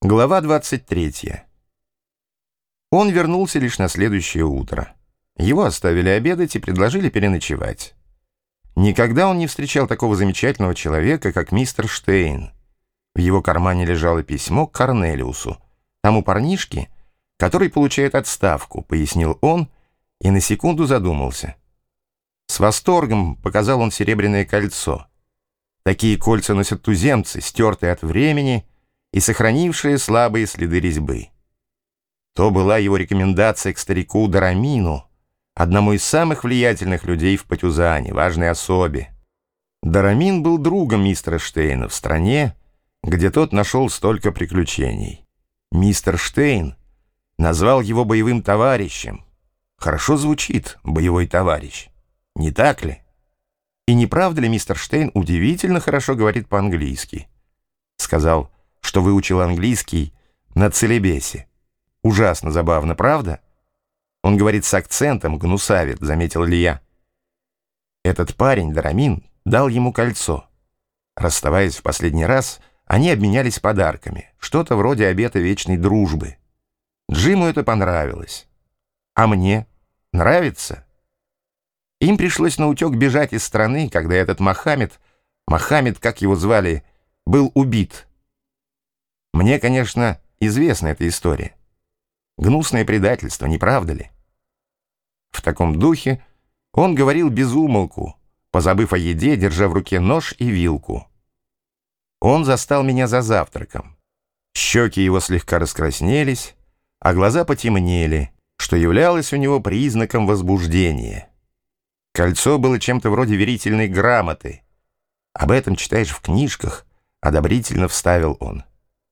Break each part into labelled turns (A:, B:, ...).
A: Глава 23. Он вернулся лишь на следующее утро. Его оставили обедать и предложили переночевать. Никогда он не встречал такого замечательного человека, как мистер Штейн. В его кармане лежало письмо к Корнелиусу, тому парнишке, который получает отставку, пояснил он и на секунду задумался. С восторгом показал он серебряное кольцо. Такие кольца носят туземцы, стертые от времени и сохранившие слабые следы резьбы. То была его рекомендация к старику Дорамину, одному из самых влиятельных людей в Патюзане, важной особе. Дорамин был другом мистера Штейна в стране, где тот нашел столько приключений. Мистер Штейн назвал его боевым товарищем. Хорошо звучит «боевой товарищ», не так ли? И не правда ли мистер Штейн удивительно хорошо говорит по-английски? Сказал, что выучил английский на целебесе. Ужасно забавно, правда? Он говорит с акцентом, гнусавит, заметил ли я. Этот парень, Дорамин, дал ему кольцо. Расставаясь в последний раз, они обменялись подарками, что-то вроде обета вечной дружбы. Джиму это понравилось. А мне? Нравится? Им пришлось наутек бежать из страны, когда этот Мохаммед, как его звали, был убит. Мне, конечно, известна эта история. Гнусное предательство, не правда ли? В таком духе он говорил без умолку, позабыв о еде, держа в руке нож и вилку. Он застал меня за завтраком. Щеки его слегка раскраснелись, а глаза потемнели, что являлось у него признаком возбуждения. Кольцо было чем-то вроде верительной грамоты. Об этом читаешь в книжках, одобрительно вставил он.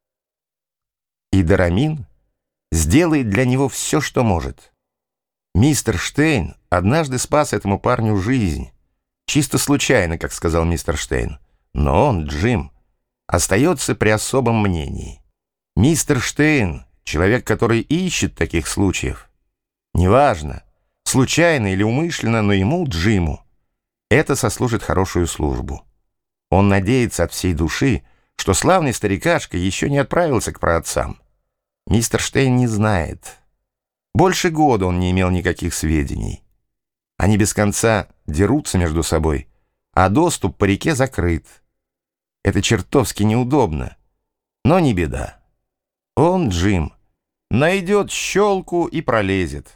A: И Дорамин сделает для него все, что может. Мистер Штейн однажды спас этому парню жизнь. Чисто случайно, как сказал мистер Штейн. Но он, Джим, остается при особом мнении. Мистер Штейн — человек, который ищет таких случаев. Неважно, случайно или умышленно, но ему, Джиму, это сослужит хорошую службу. Он надеется от всей души, что славный старикашка еще не отправился к праотцам. Мистер Штейн не знает. Больше года он не имел никаких сведений. Они без конца дерутся между собой, а доступ по реке закрыт. Это чертовски неудобно, но не беда. Он, Джим, найдет щелку и пролезет.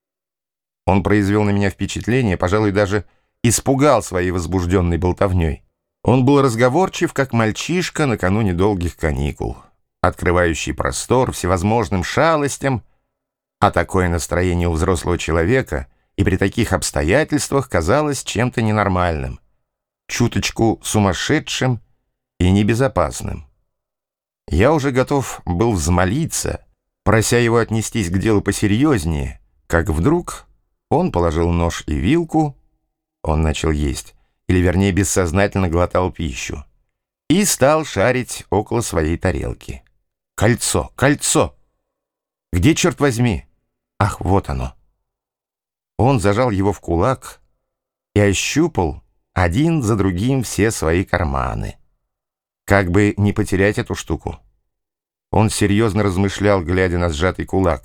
A: Он произвел на меня впечатление, пожалуй, даже испугал своей возбужденной болтовней. Он был разговорчив, как мальчишка накануне долгих каникул, открывающий простор всевозможным шалостям, а такое настроение у взрослого человека и при таких обстоятельствах казалось чем-то ненормальным, чуточку сумасшедшим и небезопасным. Я уже готов был взмолиться, прося его отнестись к делу посерьезнее, как вдруг он положил нож и вилку, он начал есть, или вернее бессознательно глотал пищу, и стал шарить около своей тарелки. Кольцо, кольцо! Где, черт возьми? Ах, вот оно. Он зажал его в кулак и ощупал один за другим все свои карманы. Как бы не потерять эту штуку. Он серьезно размышлял, глядя на сжатый кулак.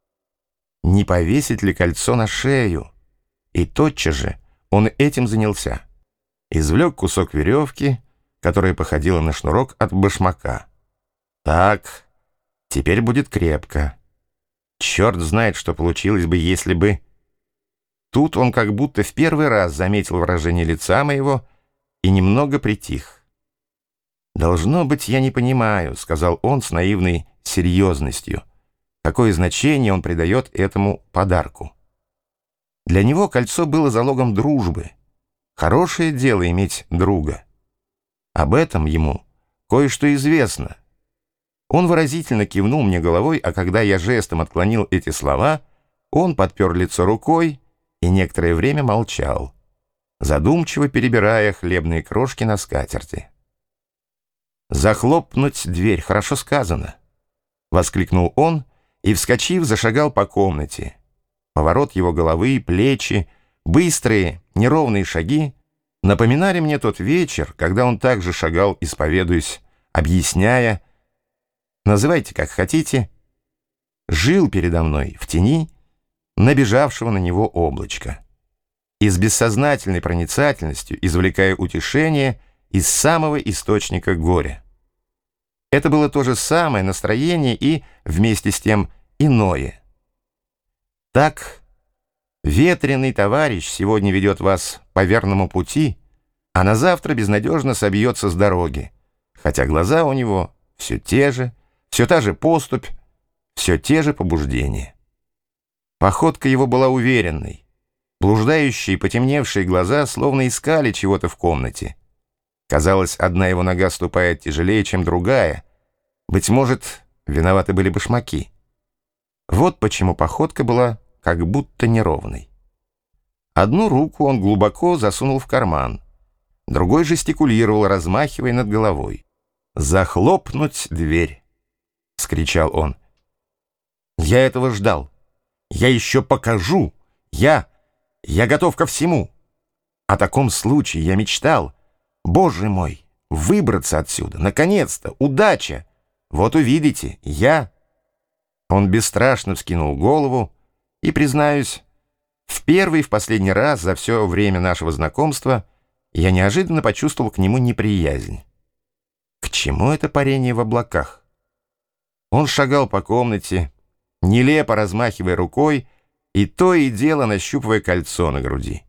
A: Не повесить ли кольцо на шею? И тотчас же он этим занялся. Извлек кусок веревки, которая походила на шнурок от башмака. Так, теперь будет крепко. Черт знает, что получилось бы, если бы... Тут он как будто в первый раз заметил выражение лица моего и немного притих. «Должно быть, я не понимаю», — сказал он с наивной серьезностью, какое значение он придает этому подарку. Для него кольцо было залогом дружбы. Хорошее дело иметь друга. Об этом ему кое-что известно. Он выразительно кивнул мне головой, а когда я жестом отклонил эти слова, он подпер лицо рукой и некоторое время молчал, задумчиво перебирая хлебные крошки на скатерти. «Захлопнуть дверь, хорошо сказано», — воскликнул он и, вскочив, зашагал по комнате. Поворот его головы, плечи, быстрые, неровные шаги напоминали мне тот вечер, когда он также шагал, исповедуясь, объясняя, называйте как хотите, жил передо мной в тени набежавшего на него облачка и с бессознательной проницательностью извлекая утешение из самого источника горя. Это было то же самое настроение и, вместе с тем, иное. Так, ветреный товарищ сегодня ведет вас по верному пути, а на завтра безнадежно собьется с дороги, хотя глаза у него все те же, все та же поступь, все те же побуждения. Походка его была уверенной. Блуждающие, потемневшие глаза словно искали чего-то в комнате. Казалось, одна его нога ступает тяжелее, чем другая. Быть может, виноваты были башмаки. Вот почему походка была как будто неровной. Одну руку он глубоко засунул в карман, другой жестикулировал, размахивая над головой. «Захлопнуть дверь!» — вскричал он. «Я этого ждал. Я еще покажу. Я готов ко всему. О таком случае я мечтал. Боже мой, выбраться отсюда, наконец-то, удача! Вот увидите, я...» Он бесстрашно вскинул голову и, признаюсь, в первый и в последний раз за все время нашего знакомства я неожиданно почувствовал к нему неприязнь. К чему это парение в облаках? Он шагал по комнате, нелепо размахивая рукой и то и дело нащупывая кольцо на груди.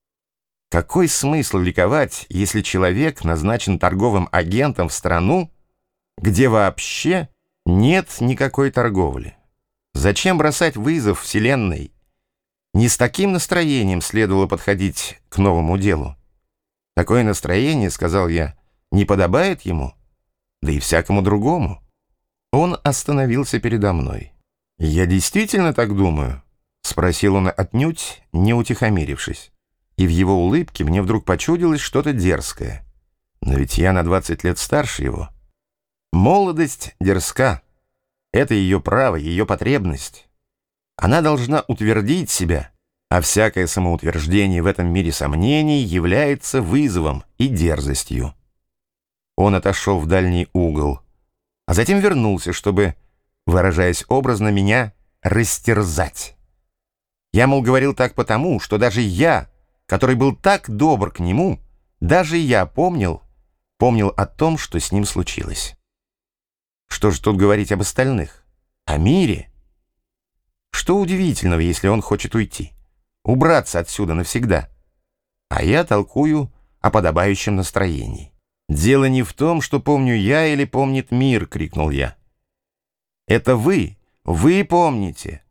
A: Какой смысл ликовать, если человек назначен торговым агентом в страну, где вообще нет никакой торговли? Зачем бросать вызов Вселенной? Не с таким настроением следовало подходить к новому делу. Такое настроение, сказал я, не подобает ему, да и всякому другому. Он остановился передо мной. «Я действительно так думаю?» — спросил он, отнюдь не утихомирившись. И в его улыбке мне вдруг почудилось что-то дерзкое. Но ведь я на 20 лет старше его. Молодость дерзка. Это ее право, ее потребность. Она должна утвердить себя, а всякое самоутверждение в этом мире сомнений является вызовом и дерзостью. Он отошел в дальний угол, а затем вернулся, чтобы, выражаясь образно, меня растерзать. Я, мол, говорил так потому, что даже я, который был так добр к нему, даже я помнил о том, что с ним случилось. Что же тут говорить об остальных? О мире? Что удивительного, если он хочет уйти, убраться отсюда навсегда? А я толкую о подобающем настроении. «Дело не в том, что помню я или помнит мир», — крикнул я. «Это вы помните,